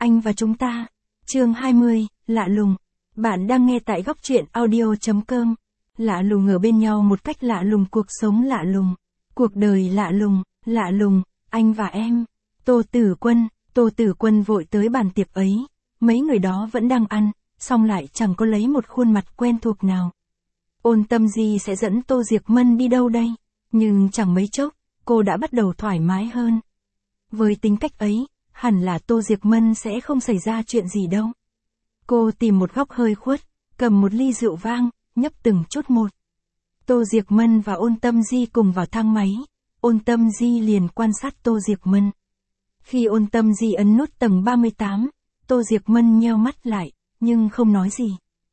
Anh và chúng ta. Chương 20, lạ lùng. Bạn đang nghe tại góc truyện audio.com. Lạ lùng ở bên nhau một cách lạ lùng, cuộc sống lạ lùng, cuộc đời lạ lùng, anh và em. Tô Tử Quân vội tới bàn tiệc ấy. Mấy người đó vẫn đang ăn, song lại chẳng có lấy một khuôn mặt quen thuộc nào. Ôn Tâm Di sẽ dẫn Tô Diệc Mân đi đâu đây? Nhưng chẳng mấy chốc, cô đã bắt đầu thoải mái hơn. Với tính cách ấy, hẳn là Tô Diệc Mân sẽ không xảy ra chuyện gì đâu. Cô tìm một góc hơi khuất, cầm một ly rượu vang, nhấp từng chút một. Tô Diệc Mân và Ôn Tâm Di cùng vào thang máy. Ôn Tâm Di liền quan sát Tô Diệc Mân. Khi Ôn Tâm Di ấn nút tầng 38, Tô Diệc Mân nheo mắt lại, nhưng không nói gì.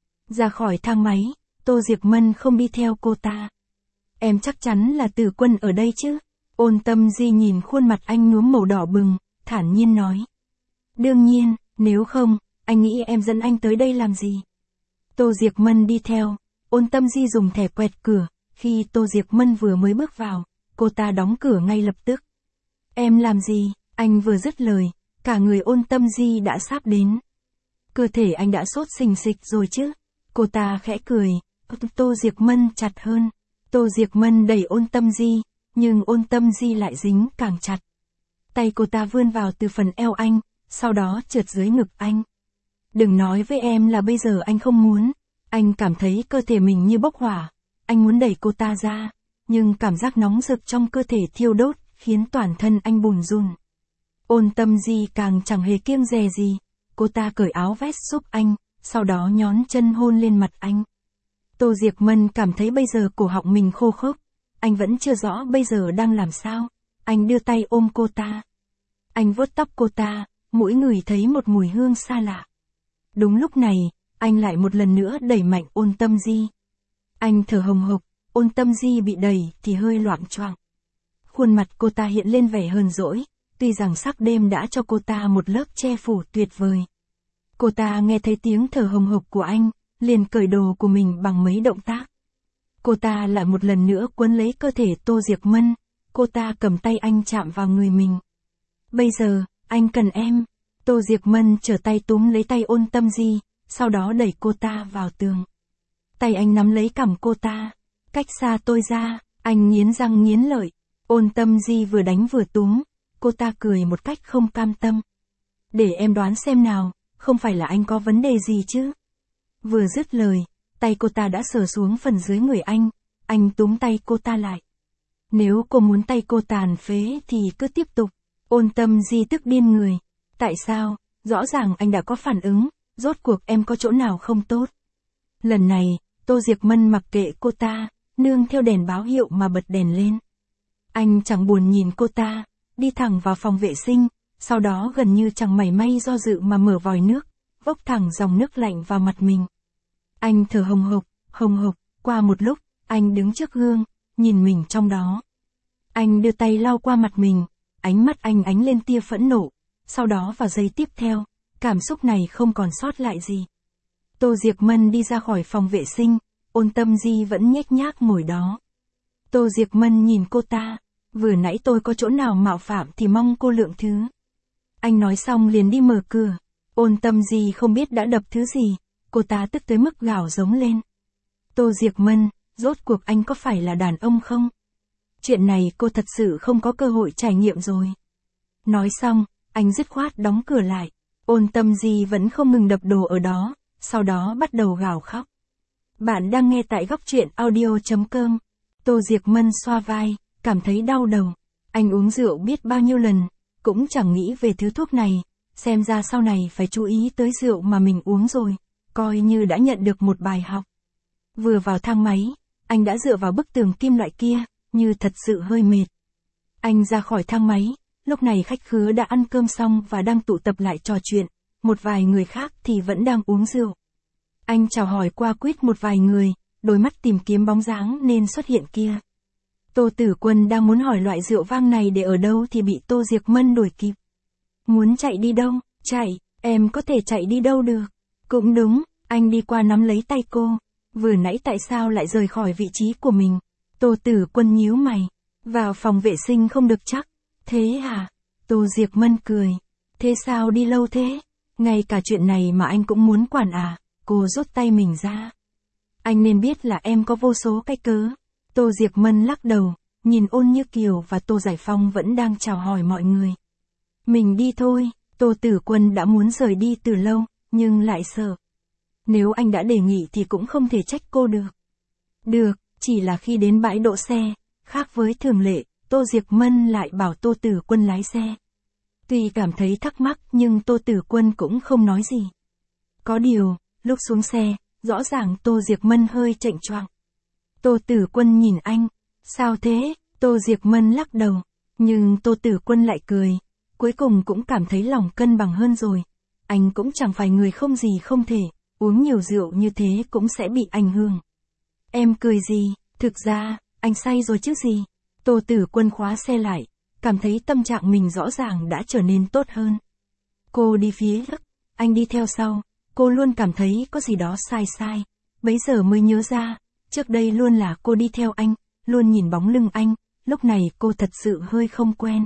Ra khỏi thang máy, Tô Diệc Mân không đi theo cô ta. Em chắc chắn là Tử Quân ở đây chứ? Ôn Tâm Di nhìn khuôn mặt anh nhuốm màu đỏ bừng, thản nhiên nói. Đương nhiên, nếu không, anh nghĩ em dẫn anh tới đây làm gì? Tô Diệc Mân đi theo. Ôn Tâm Di dùng thẻ quẹt cửa. Khi Tô Diệc Mân vừa mới bước vào, cô ta đóng cửa ngay lập tức. Em làm gì? Anh vừa dứt lời, cả người Ôn Tâm Di đã sáp đến. Cơ thể anh đã sốt sình sịch rồi chứ? Cô ta khẽ cười. Tô Diệc Mân chặt hơn. Tô Diệc Mân đẩy Ôn Tâm Di, nhưng Ôn Tâm Di lại dính càng chặt. Tay cô ta vươn vào từ phần eo anh, sau đó trượt dưới ngực anh. Đừng nói với em là bây giờ anh không muốn. Anh cảm thấy cơ thể mình như bốc hỏa. Anh muốn đẩy cô ta ra, nhưng cảm giác nóng rực trong cơ thể thiêu đốt, khiến toàn thân anh bùn rùn. Ôn Tâm Di càng chẳng hề kiêng dè gì. Cô ta cởi áo vest giúp anh, sau đó nhón chân hôn lên mặt anh. Tô Diệc Mân cảm thấy bây giờ cổ họng mình khô khốc. Anh vẫn chưa rõ bây giờ đang làm sao. Anh đưa tay ôm cô ta. Anh vuốt tóc cô ta, mỗi người thấy một mùi hương xa lạ. Đúng lúc này, anh lại một lần nữa đẩy mạnh Ôn Tâm Di. Anh thở hồng hộc, Ôn Tâm Di bị đẩy thì hơi loạng choạng. Khuôn mặt cô ta hiện lên vẻ hờn dỗi, tuy rằng sắc đêm đã cho cô ta một lớp che phủ tuyệt vời. Cô ta nghe thấy tiếng thở hồng hộc của anh, liền cởi đồ của mình bằng mấy động tác. Cô ta lại một lần nữa quấn lấy cơ thể Tô Diệc Mân, cô ta cầm tay anh chạm vào người mình. Bây giờ, anh cần em. Tô Diệc Mân trở tay túm lấy tay Ôn Tâm Di, sau đó đẩy cô ta vào tường. Tay anh nắm lấy cằm cô ta. Cách xa tôi ra, anh nghiến răng nghiến lợi. Ôn Tâm Di vừa đánh vừa túm, cô ta cười một cách không cam tâm. Để em đoán xem nào, không phải là anh có vấn đề gì chứ? Vừa dứt lời, tay cô ta đã sờ xuống phần dưới người anh túm tay cô ta lại. Nếu cô muốn tay cô tàn phế thì cứ tiếp tục. Ôn Tâm Di tức điên người. Tại sao? Rõ ràng anh đã có phản ứng, rốt cuộc em có chỗ nào không tốt? Lần này, Tô Diệc Mân mặc kệ cô ta, nương theo đèn báo hiệu mà bật đèn lên. Anh chẳng buồn nhìn cô ta, đi thẳng vào phòng vệ sinh, sau đó gần như chẳng mảy may do dự mà mở vòi nước, vốc thẳng dòng nước lạnh vào mặt mình. Anh thở hồng hộc, qua một lúc, anh đứng trước gương, nhìn mình trong đó. Anh đưa tay lau qua mặt mình, ánh mắt anh ánh lên tia phẫn nộ, sau đó vào giây tiếp theo, cảm xúc này không còn sót lại gì. Tô Diệc Mân đi ra khỏi phòng vệ sinh, Ôn Tâm Di vẫn nhếch nhác ngồi đó. Tô Diệc Mân nhìn cô ta, vừa nãy tôi có chỗ nào mạo phạm thì mong cô lượng thứ. Anh nói xong liền đi mở cửa. Ôn Tâm Di không biết đã đập thứ gì, cô ta tức tới mức gào giống lên. Tô Diệc Mân, rốt cuộc anh có phải là đàn ông không? Chuyện này cô thật sự không có cơ hội trải nghiệm rồi. Nói xong, anh dứt khoát đóng cửa lại. Ôn Tâm Di vẫn không ngừng đập đồ ở đó, sau đó bắt đầu gào khóc. Bạn đang nghe tại góc truyện audio.com. Tô Diệc Mân xoa vai, cảm thấy đau đầu. Anh uống rượu biết bao nhiêu lần, cũng chẳng nghĩ về thứ thuốc này, xem ra sau này phải chú ý tới rượu mà mình uống rồi, coi như đã nhận được một bài học. Vừa vào thang máy, anh đã dựa vào bức tường kim loại kia, như thật sự hơi mệt. Anh ra khỏi thang máy, lúc này khách khứa đã ăn cơm xong và đang tụ tập lại trò chuyện, một vài người khác thì vẫn đang uống rượu. Anh chào hỏi qua quýt một vài người, đôi mắt tìm kiếm bóng dáng nên xuất hiện kia. Tô Tử Quân đang muốn hỏi loại rượu vang này để ở đâu thì bị Tô Diệc Mân đuổi kịp. Muốn chạy đi đâu? Chạy, em có thể chạy đi đâu được? Cũng đúng, anh đi qua nắm lấy tay cô. Vừa nãy tại sao lại rời khỏi vị trí của mình? Tô Tử Quân nhíu mày. Vào phòng vệ sinh không được chắc. Thế hả? Tô Diệc Mân cười. Thế sao đi lâu thế? Ngay cả chuyện này mà anh cũng muốn quản à? Cô rút tay mình ra. Anh nên biết là em có vô số cái cớ. Tô Diệc Mân lắc đầu, nhìn Ôn Như Kiều và Tô Giải Phong vẫn đang chào hỏi mọi người. Mình đi thôi, Tô Tử Quân đã muốn rời đi từ lâu, nhưng lại sợ. Nếu anh đã đề nghị thì cũng không thể trách cô được. Được, chỉ là khi đến bãi đỗ xe, khác với thường lệ, Tô Diệc Mân lại bảo Tô Tử Quân lái xe. Tuy cảm thấy thắc mắc nhưng Tô Tử Quân cũng không nói gì. Có điều, lúc xuống xe, rõ ràng Tô Diệc Mân hơi chệch choạng. Tô Tử Quân nhìn anh, sao thế? Tô Diệc Mân lắc đầu, nhưng Tô Tử Quân lại cười, cuối cùng cũng cảm thấy lòng cân bằng hơn rồi. Anh cũng chẳng phải người không gì không thể, uống nhiều rượu như thế cũng sẽ bị ảnh hưởng. Em cười gì, thực ra, anh say rồi chứ gì. Tô Tử Quân khóa xe lại, cảm thấy tâm trạng mình rõ ràng đã trở nên tốt hơn. Cô đi phía trước, anh đi theo sau, cô luôn cảm thấy có gì đó sai sai. Bấy giờ mới nhớ ra, trước đây luôn là cô đi theo anh, luôn nhìn bóng lưng anh, lúc này cô thật sự hơi không quen.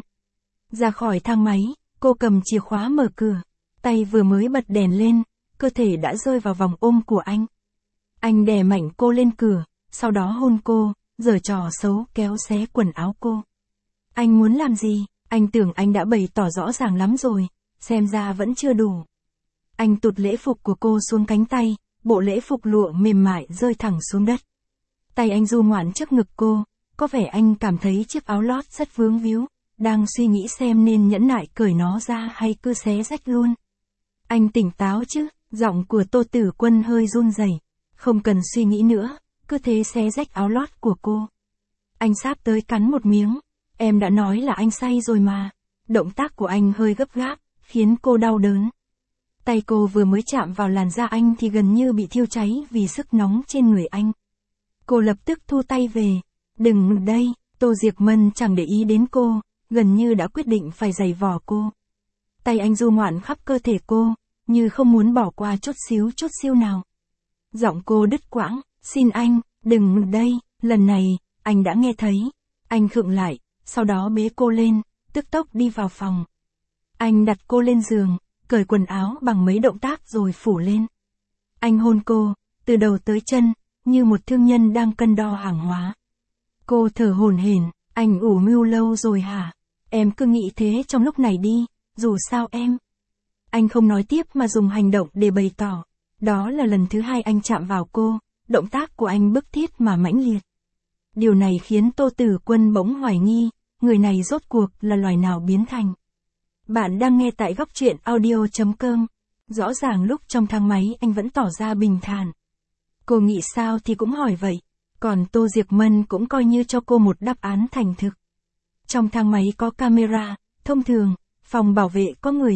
Ra khỏi thang máy, cô cầm chìa khóa mở cửa, tay vừa mới bật đèn lên, cơ thể đã rơi vào vòng ôm của anh. Anh đè mạnh cô lên cửa, sau đó hôn cô, giở trò xấu kéo xé quần áo cô. Anh muốn làm gì? Anh tưởng anh đã bày tỏ rõ ràng lắm rồi, xem ra vẫn chưa đủ. Anh tụt lễ phục của cô xuống cánh tay, bộ lễ phục lụa mềm mại rơi thẳng xuống đất. Tay anh du ngoạn trước ngực cô, có vẻ anh cảm thấy chiếc áo lót rất vướng víu, đang suy nghĩ xem nên nhẫn nại cởi nó ra hay cứ xé rách luôn. Anh tỉnh táo chứ, giọng của Tô Tử Quân hơi run rẩy, không cần suy nghĩ nữa, cứ thế xé rách áo lót của cô. Anh sáp tới cắn một miếng, em đã nói là anh say rồi mà. Động tác của anh hơi gấp gáp, khiến cô đau đớn. Tay cô vừa mới chạm vào làn da anh thì gần như bị thiêu cháy vì sức nóng trên người anh. Cô lập tức thu tay về. Đừng đây, Tô Diệc Mân chẳng để ý đến cô, gần như đã quyết định phải giày vò cô. Tay anh du ngoạn khắp cơ thể cô, như không muốn bỏ qua chút xíu nào. Giọng cô đứt quãng, xin anh, đừng đây, lần này, anh đã nghe thấy. Anh khựng lại, sau đó bế cô lên, tức tốc đi vào phòng. Anh đặt cô lên giường, cởi quần áo bằng mấy động tác rồi phủ lên. Anh hôn cô, từ đầu tới chân, như một thương nhân đang cân đo hàng hóa. Cô thở hổn hển, anh ủ mưu lâu rồi hả? Em cứ nghĩ thế trong lúc này đi, dù sao em. Anh không nói tiếp mà dùng hành động để bày tỏ. Đó là lần thứ hai anh chạm vào cô, động tác của anh bức thiết mà mãnh liệt. Điều này khiến Tô Tử Quân bỗng hoài nghi, người này rốt cuộc là loài nào biến thành. Bạn đang nghe tại góc truyện audio.com. Rõ ràng lúc trong thang máy anh vẫn tỏ ra bình thản. Cô nghĩ sao thì cũng hỏi vậy. Còn Tô Diệc Mân cũng coi như cho cô một đáp án thành thực. Trong thang máy có camera, thông thường, phòng bảo vệ có người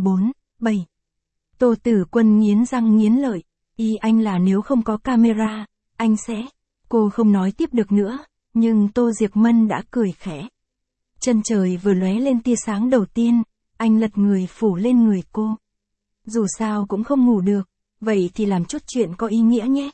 24/7. Tô Tử Quân nghiến răng nghiến lợi, ý anh là nếu không có camera, anh sẽ... Cô không nói tiếp được nữa, nhưng Tô Diệc Mân đã cười khẽ. Chân trời vừa lóe lên tia sáng đầu tiên, anh lật người phủ lên người cô. Dù sao cũng không ngủ được, vậy thì làm chút chuyện có ý nghĩa nhé.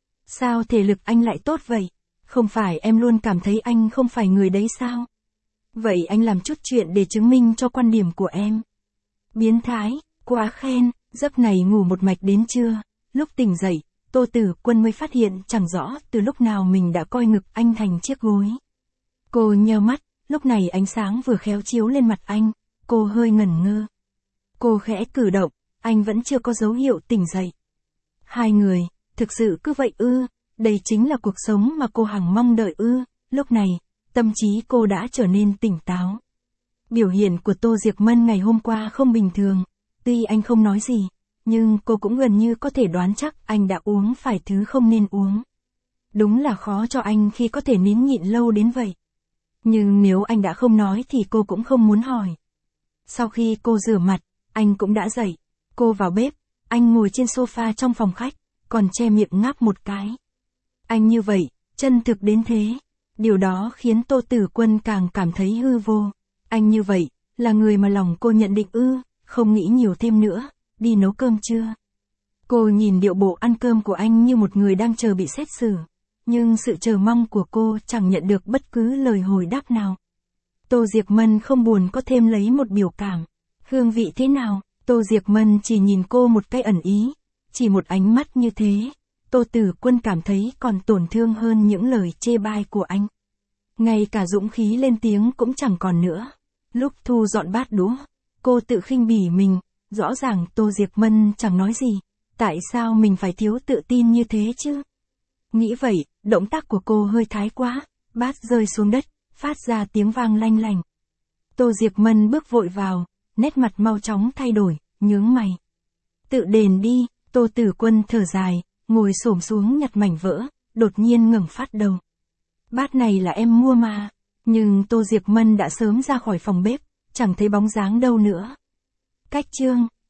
Sao thể lực anh lại tốt vậy? Không phải em luôn cảm thấy anh không phải người đấy sao? Vậy anh làm chút chuyện để chứng minh cho quan điểm của em. Biến thái, quá khen, giấc này ngủ một mạch đến trưa, lúc tỉnh dậy, Tô Tử Quân mới phát hiện chẳng rõ từ lúc nào mình đã coi ngực anh thành chiếc gối. Cô nheo mắt, lúc này ánh sáng vừa khéo chiếu lên mặt anh, cô hơi ngẩn ngơ. Cô khẽ cử động, anh vẫn chưa có dấu hiệu tỉnh dậy. Hai người, thực sự cứ vậy ư, đây chính là cuộc sống mà cô hằng mong đợi ư, lúc này, tâm trí cô đã trở nên tỉnh táo. Biểu hiện của Tô Diệc Mân ngày hôm qua không bình thường, tuy anh không nói gì, nhưng cô cũng gần như có thể đoán chắc anh đã uống phải thứ không nên uống. Đúng là khó cho anh khi có thể nín nhịn lâu đến vậy. Nhưng nếu anh đã không nói thì cô cũng không muốn hỏi. Sau khi cô rửa mặt, anh cũng đã dậy. Cô vào bếp, anh ngồi trên sofa trong phòng khách, còn che miệng ngáp một cái. Anh như vậy, chân thực đến thế. Điều đó khiến Tô Tử Quân càng cảm thấy hư vô. Anh như vậy, là người mà lòng cô nhận định ư, không nghĩ nhiều thêm nữa, đi nấu cơm chưa? Cô nhìn điệu bộ ăn cơm của anh như một người đang chờ bị xét xử. Nhưng sự chờ mong của cô chẳng nhận được bất cứ lời hồi đáp nào. Tô Diệc Mân không buồn có thêm lấy một biểu cảm. Hương vị thế nào? Tô Diệc Mân chỉ nhìn cô một cái ẩn ý, chỉ một ánh mắt như thế, Tô Tử Quân cảm thấy còn tổn thương hơn những lời chê bai của anh. Ngay cả dũng khí lên tiếng cũng chẳng còn nữa. Lúc thu dọn bát đũa, cô tự khinh bỉ mình, rõ ràng Tô Diệc Mân chẳng nói gì, tại sao mình phải thiếu tự tin như thế chứ? Nghĩ vậy, động tác của cô hơi thái quá, bát rơi xuống đất, phát ra tiếng vang lanh lành. Tô Diệc Mân bước vội vào, nét mặt mau chóng thay đổi, nhướng mày. Tự đền đi, Tô Tử Quân thở dài, ngồi xổm xuống nhặt mảnh vỡ, đột nhiên ngẩng phát đầu. Bát này là em mua mà, nhưng Tô Diệc Mân đã sớm ra khỏi phòng bếp, chẳng thấy bóng dáng đâu nữa. Cách chương